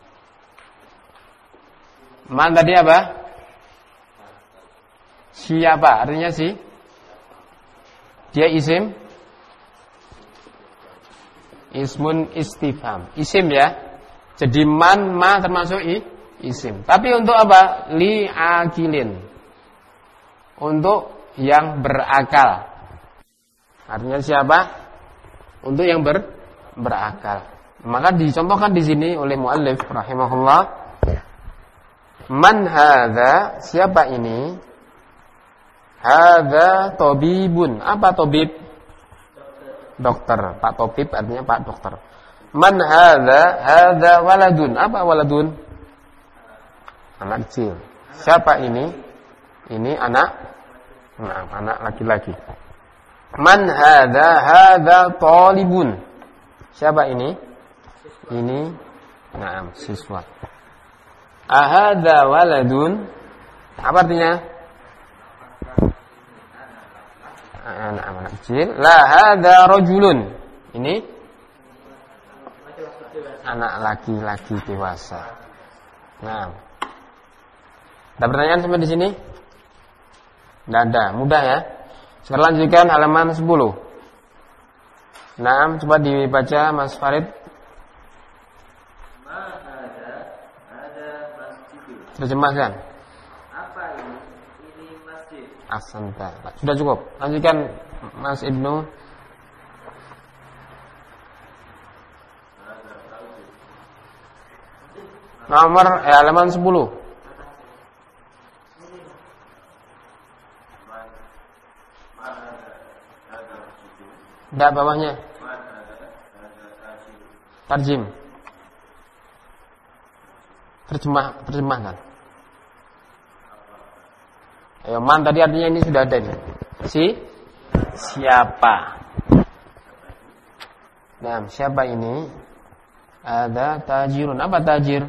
Man tadi apa? Siapa? Artinya si? Dia isim? Ismun istifham. Isim ya. Jadi man, ma termasuk isim. Tapi untuk apa? Li akilin. Untuk yang berakal. Artinya siapa? Untuk yang berakal. Maka dicontohkan di sini oleh muallif rahimahullah. Man hadza? Siapa ini? Hadza tabibun. Apa tabib? Dokter. Pak tabib artinya Pak dokter. Man hadza? Hadza waladun. Apa waladun? Anak kecil. Siapa ini? Ini anak laki-laki. Man hadza? Hadza talibun. Siapa ini? Ini siswa. Ahadza waladun. Apa artinya? Anak kecil. La hadza rajulun. Ini anak laki-laki dewasa. Nah. Ada pertanyaan sampai di sini? Tidak ada, mudah ya. Sekarang lanjutkan halaman 10. Nah, coba dibaca Mas Farid. Terjemahkan. Apa ini? Ini masjid. Ahsanta. Sudah cukup. Lanjutkan Mas Ibnu. Nomor halaman 10. Tidak bawahnya. Tarjim. Terjemahkan. Ayo, man tadi artinya ini sudah ada nih. Siapa? Nah, siapa ini? Ada tajirun. Apa tajir?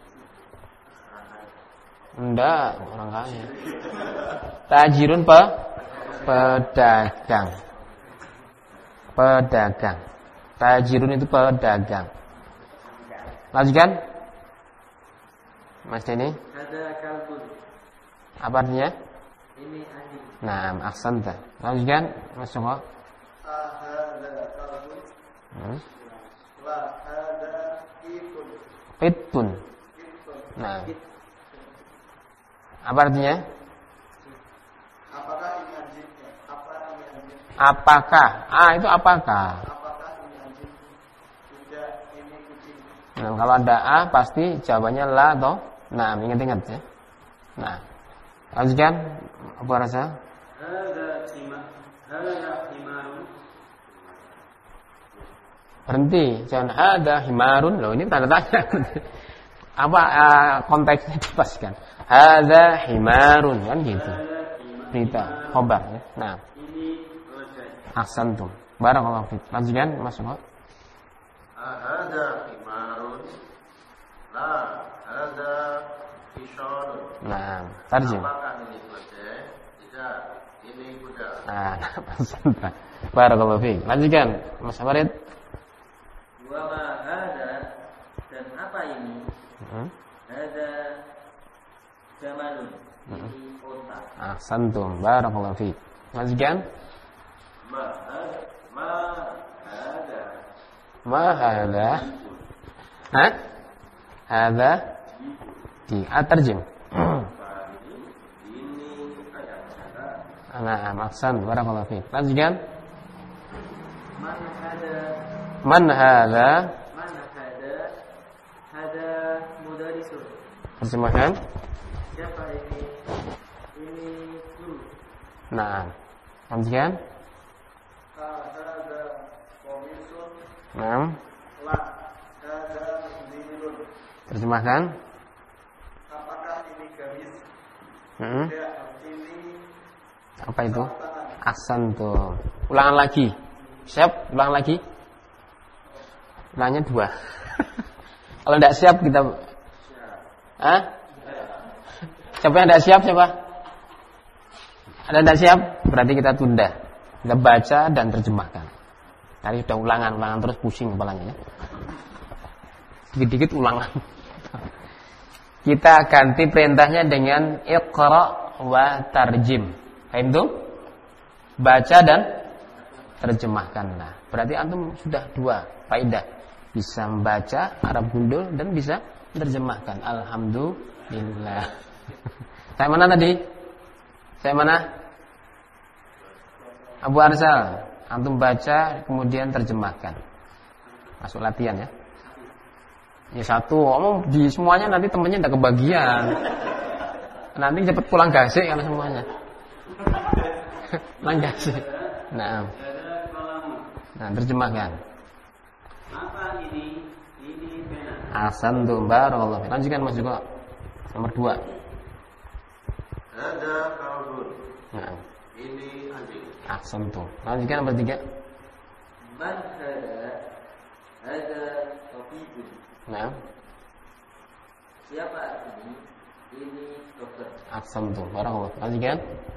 Enggak, orang kaya. Tajirun pedagang. Pedagang. Tajirun itu pedagang. Lanjutkan. Mas Denny. Ada kalbun. Apa artinya? Ini anjing. Nah, ahsanta. Lanjutkan, Mas Joko. Ada kalbun. La ada itun. Pitun. Nah. Apa artinya? Apakah ini anjingnya? Apa ini anjing? Apakah? Itu apakah? Apakah ini anjing? Tidak, ini kucing. Nah, kalau ada A pasti jawabannya la atau nah, ingat-ingat ya. Nah, lanjutkan. Apa rasa? Hada himarun. Berhenti, jangan ada himarun. Loh, ini tanda tanya. Apa konteksnya dipaskan? Hada himarun kan gitu. Berita, khobar ya. Nah, Ini lejat. ahsantum. Barakallahu fiik. Lanjutkan, Mas Joko. Hada himarun. La hada hisharun. Nah, tarjim. Apakah ini keledai? Tidak, ini kuda. Nah, ahsanta. Barakallahu fiik. Lanjutkan, Mas Farid. Wa ma hada, dan apa ini? Hada jamalun. Ini unta. Ahsantum. Barakallahu fiik. Lanjutkan. Ma hada. Hah? Hada di tarjim. Nah, ahsan. Barakallahu fiik. Lanjutkan. Man hada. Hada mudarisun. Terjemahkan. Siapa ini? Ini guru. Nah, lanjutkan. Hada komisun. Nah, La hada dinilun. terjemahkan. Apakah ini gamis? Hmm. Tidak, ini Apa itu? Ahsantum. Ulangan lagi. Siap? Ulang lagi. Ulangnya 2. Kalau tidak siap kita. Hah? Siapa yang tidak siap siapa? Ada yang tidak siap? Berarti kita tunda. Kita baca dan terjemahkan. Tadi sudah ulangan terus pusing kepalanya ya. Dikit-dikit ulangan. Kita ganti perintahnya dengan iqra wa tarjim. Paham itu? Baca dan terjemahkanlah. Berarti antum sudah 2 faedah. Bisa membaca Arab gundul dan bisa menerjemahkan. Alhamdulillah. Saya mana tadi? Saya mana? Abu Arsal. Antum baca kemudian terjemahkan. Masuk latihan ya. Ya satu, omong di semuanya nanti temennya tidak kebagian. Nanti cepet pulang gasik kalau semuanya. Pulang gasik. Nah, terjemahkan. Apa ini? Ini pena. Ahsan tuh, barakallahu. Lanjutkan Mas juga. Nomor 2. Ada kalbun. Nah, Ini anjing. ahsan tuh. Lanjutkan nomor 3. Man ada tabibun. Nah, Siapa ini? Ini dokter. ahsan tuh, barakallahu. Lanjutkan.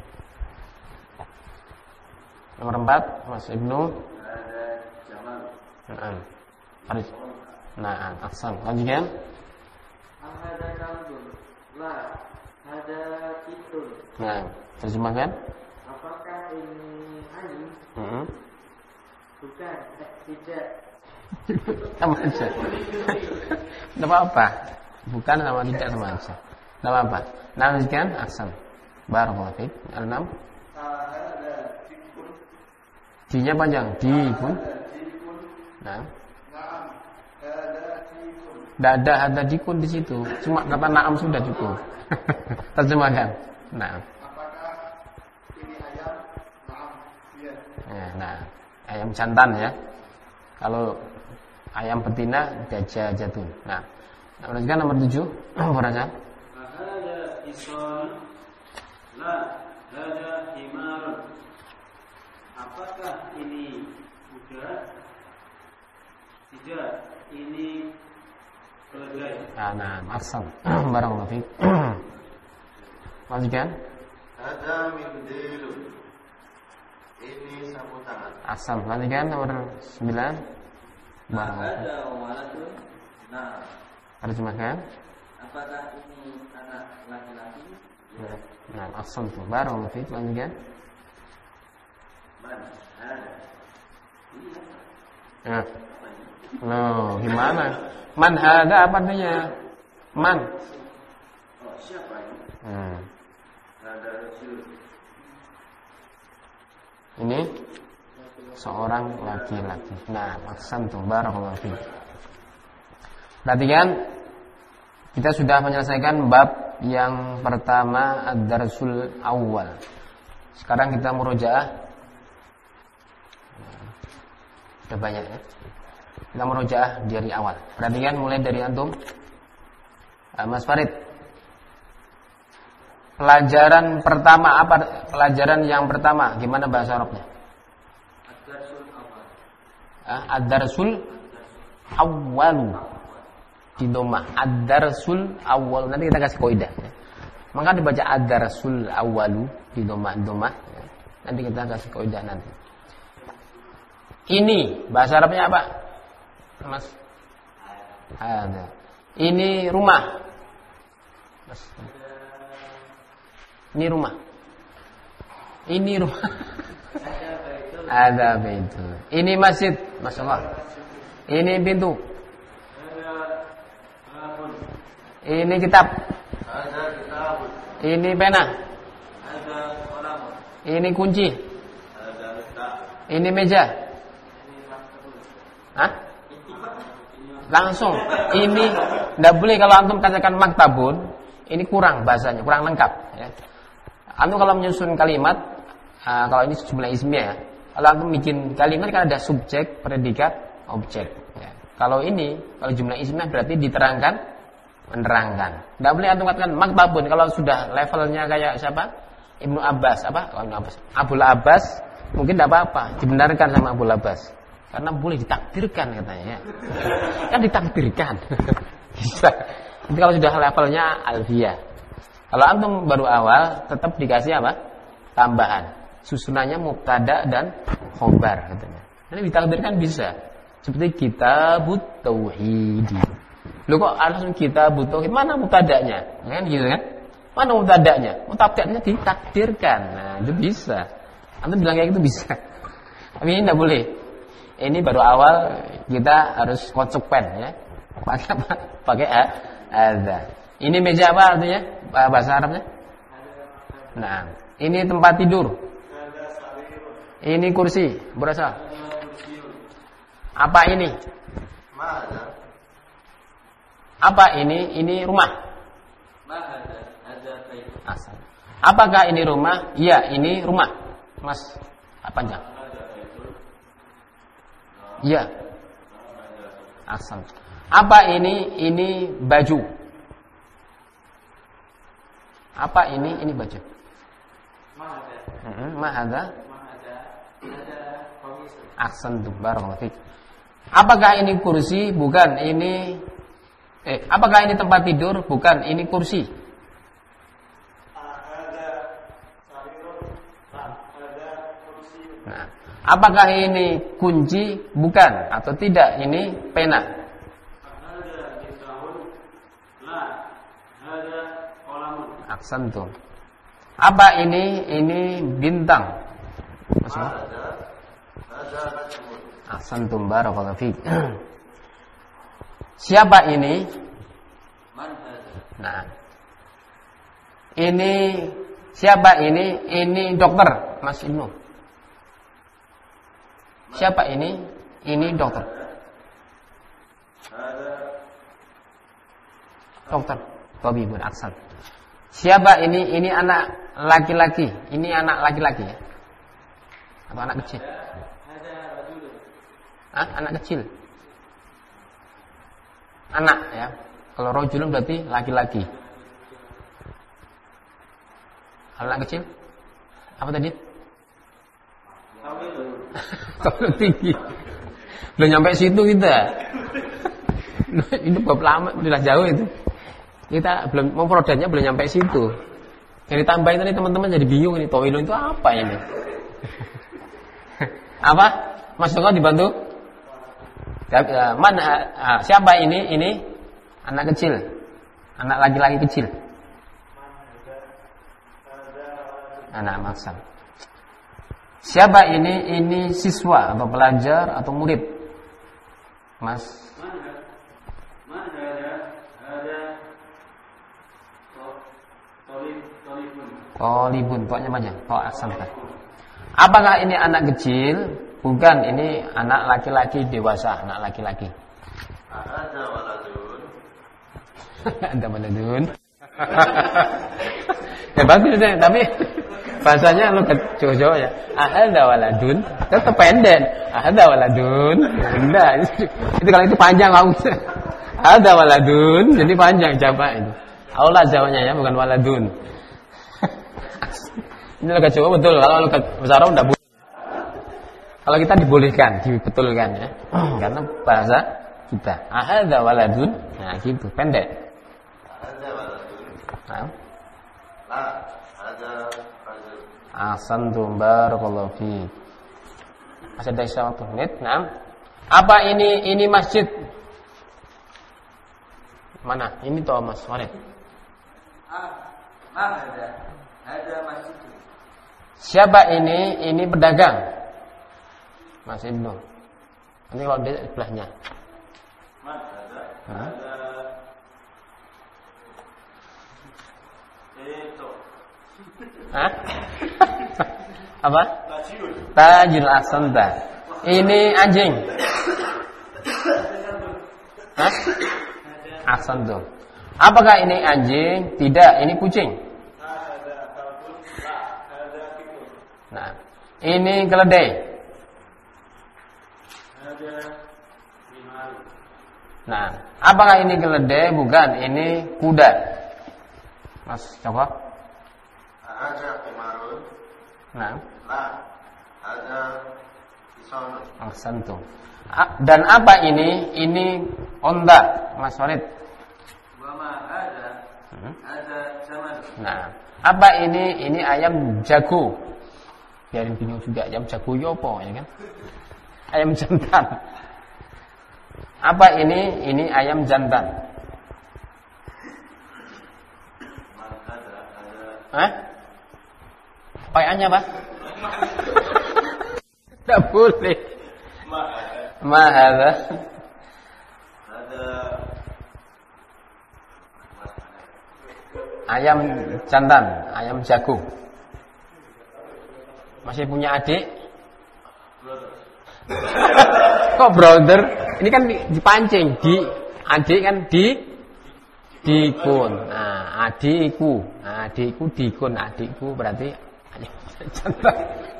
Nomor 4, Mas Ibnu. Ada Jamal. Nah, Farid. Nah, ahsan. Lanjutkan. Ada kalbun. La. Ada kitul. Nah, terjemahkan. Apakah ini anjing? Heeh. Bukan. Tidak. Sama aja. Tidak apa-apa. Bukan sama tidak sama aja. Tidak apa-apa. Nah, lanjutkan. Ahsan. Barakallahu fiik. 6. Ada dikun. D-nya panjang. Dikun. Dikun. Nah, Naam. Ada dikun. tidak ada dikun di situ. Cuma kata na'am sudah cukup. Terjemahkan. Nah. Apakah ini ayam? Naam. Iya. Ya, nah, ayam jantan ya. Kalau ayam betina gajah jatun. Nah, lanjutkan nomor 7. Berapa? Ada ison. La. Ada himar. Apakah ini kuda? Tidak. Ini keledai. Nah, ahsan. Barakallahu fiik. Lanjutkan. Ada mindilun. Ini sapu tangan. Ahsan. Lanjutkan nomor 9. Barakallahu fiik. Ada waladun. Nah. Terjemahkan. Apakah ini anak laki-laki? Nah, ahsan tuh. Barakallahu fiik. Lanjutkan. Man. Ada. Nah. Loh, gimana? Man hada apa artinya? Man. Oh, siapa ini? Ada Rasul. Ini seorang laki-laki. Nah, ahsan tuh. Barakallahu fiik. Perhatikan, kita sudah menyelesaikan bab yang pertama ad-darsul awal. Sekarang kita murojaah. Sudah banyak ya. Kita murojaah dari awal. Perhatikan mulai dari antum. Mas Farid. Pelajaran pertama apa? Pelajaran yang pertama gimana bahasa Arabnya? Ad-darsul awal. Ad-darsul awwalu. Di doma ad-darsul awal. Nanti kita kasih kaidah ya. Maka dibaca ad-darsul awalu di doma ya. Nanti kita kasih kaidah nanti. Ini bahasa Arabnya apa? Mas. Ada. Ini rumah. Mas. Ini rumah. Ini rumah. Ada baitul. Ini masjid, masyaallah. Ini pintu. Ini kitab. Ada kitab. Ini pena. Ada kolam. Ini kunci. Ada letak. Ini meja. Hah? Langsung. Ini tidak boleh kalau antum katakan maktabun. Ini kurang bahasanya, kurang lengkap. Ya. Antum kalau menyusun kalimat, kalau ini jumlah ismiyah ya. Kalau antum bikin kalimat kan ada subjek, predikat, objek. Ya. Kalau ini, kalau jumlah ismiyah berarti diterangkan, menerangkan. Tidak boleh antum katakan maktabun. Kalau sudah levelnya kayak siapa? Ibnu Abbas, apa? Oh, Ibnu Abbas. Abul Abbas mungkin tidak apa-apa, dibenarkan sama Abul Abbas. Karena boleh ditakdirkan katanya ya. Kan ditakdirkan. Bisa. Tapi kalau sudah levelnya alfiyah. Kalau antum baru awal tetap dikasih apa? Tambahan. susunannya mubtada dan khobar katanya. Ini ditakdirkan bisa. Seperti kitabut tauhid. Lu kok langsung kitabut tauhid, mana mubtadanya? Ya kan gitu kan? Mana mubtadanya? Mubtadanya ditakdirkan. Nah, itu bisa. Anda bilang kayak gitu bisa. Tapi ini enggak boleh. Ini baru awal, kita harus konsekuen ya. Pakai ada. Ini meja apa artinya? Bahasa Arabnya? Nah, ini tempat tidur. Ini kursi, berasa. Apa ini? Apa ini? Ini rumah. Asal. Apakah ini rumah? Iya, ini rumah. Mas, panjang. Iya. Asal. Apa ini? Ini baju. Apa ini? Ini baju. Mahada. Ahsantum barakallahu fiik. Apakah ini kursi? Bukan, ini apakah ini tempat tidur? Bukan, ini kursi. Nah, apakah ini kunci? Bukan, atau tidak, ini pena. Ahsantum. Apa ini? Ini bintang. Ahsantum barakallahu fiik. Siapa ini? Nah. Ini siapa ini? Ini dokter, Mas Ibnu. Siapa ini? Ini dokter. Dokter. Tabibun ahsan. Siapa ini? Ini anak laki-laki. Ini anak laki-laki ya. Apa anak kecil? Anak kecil. Anak ya. Kalau rojulun berarti laki-laki. Anak kecil? Apa tadi? Terlalu tinggi. Belum nyampe situ kita. Ini bab lama, sudah jauh itu. Kita belum mau produknya belum nyampe situ. Yang ditambahin tadi teman-teman jadi bingung ini toilon itu apa ini? Apa? Mas Joko dibantu? Mana? Siapa ini? Ini anak kecil, anak laki-laki kecil. Anak maksam. Siapa ini? Ini siswa atau pelajar atau murid? Mas. Tolibun, pokoknya banyak. Aksamkan. Apakah ini anak kecil? Bukan, ini anak laki-laki dewasa, anak laki-laki. Ada waladun. Ada waladun. Ya bagus deh, tapi bahasanya lu Jawa ya. Ada waladun, tetap pendek. Ada waladun. Enggak, itu kalau itu panjang kamu. Ada waladun, jadi panjang jawab itu. Aula jawabnya ya, bukan waladun. Ini logat Jawa betul, kalau logat bahasa Arab enggak boleh. Kalau kita dibolehkan, dibetulkan ya. Karena bahasa kita. Ahadza waladun. Nah, gitu, pendek. Ahadza waladun. Nah. La, ada rajul. Ahsantum barakallahu fiik. Masih ada satu menit. Nah. Apa ini? Ini masjid. Mana? Ini toh Mas Walid. Ada masjid. Siapa ini? Ini pedagang. Mas Ibnu. Nanti kalau dia sebelahnya. Apa? Tajil asanta. Ini anjing. Ahsantum. Apakah ini anjing? Tidak, ini kucing. Nah, ini keledai. Nah, apakah ini keledai? Bukan, ini kuda. Mas, coba. Ada kemarun. Nah. Ada pisau. Ahsantum. Dan apa ini? Ini onta, Mas Walid. Ada zaman. Nah, apa ini? Ini ayam jago. biarin bingung juga ayam jago yopo ya kan. Ayam jantan. Apa ini? Ini ayam jantan. Hah? Payahnya apa? Tidak boleh. Mahal. Ayam jantan, ayam jago. Masih punya adik? Kok brother? Ini kan dipancing, adik kan dikun. Nah, adikku dikun, adikku berarti ayam jantan.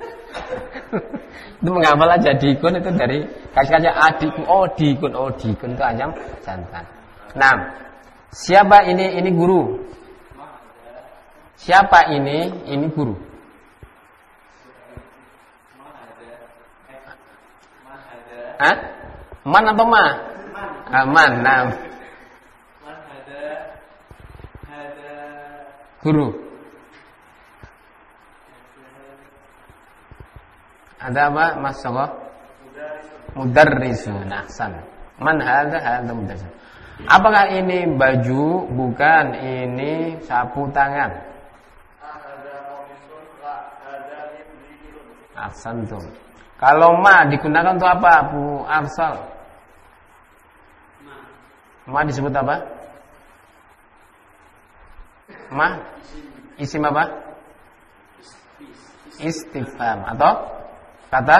Itu menghafal aja dikun itu dari kasih adikku. Oh dikun itu ayam jantan. Nah, siapa ini? Ini guru. Siapa ini? Ini guru. Hah? Man atau ma? Man. Nah. Guru. Ada apa Mas Soko? Mudarrisun. Ahsan. Man hadza mudarrisun. Apakah ini baju? Bukan, ini sapu tangan. Ahsantum. Kalau ma digunakan untuk apa? Bu Arsal. Ma disebut apa? Ma isim apa? Istifham atau kata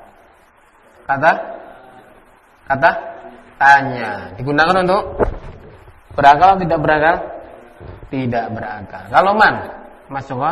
tanya. Digunakan untuk berakal atau tidak berakal? Tidak berakal. Kalau man, Mas Joko?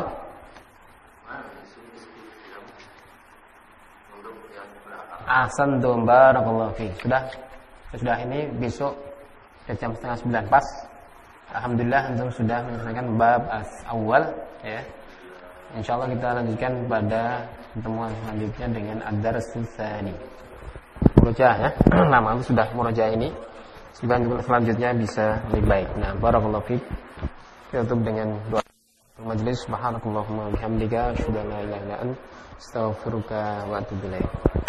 Ahsantum, barakallahu fiik. Sudah ini besok jam 8:30 pas. Alhamdulillah antum sudah menyelesaikan bab awal ya. Insyaallah kita lanjutkan pada pertemuan selanjutnya dengan ad-darsus tsani. Murojaah ya. Nama itu sudah murojaah ini. Selanjutnya bisa lebih baik. Nah, barakallahu fiik. Kita tutup dengan doa majelis. Subhanakallahumma wa bihamdika asyhadu an la ilaha illa anta astaghfiruka wa atubu ilaik.